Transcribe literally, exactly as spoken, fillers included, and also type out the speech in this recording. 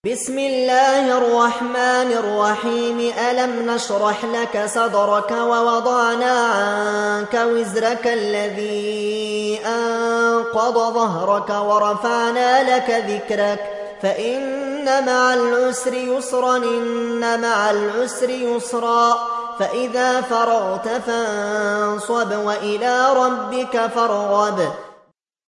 بسم الله الرحمن الرحيم ألم نشرح لك صدرك ووضعنا عنك وزرك الذي أنقض ظهرك ورفعنا لك ذكرك فإن مع العسر يسرا إن مع العسر يسرا فإذا فرغت فانصب وإلى ربك فارغب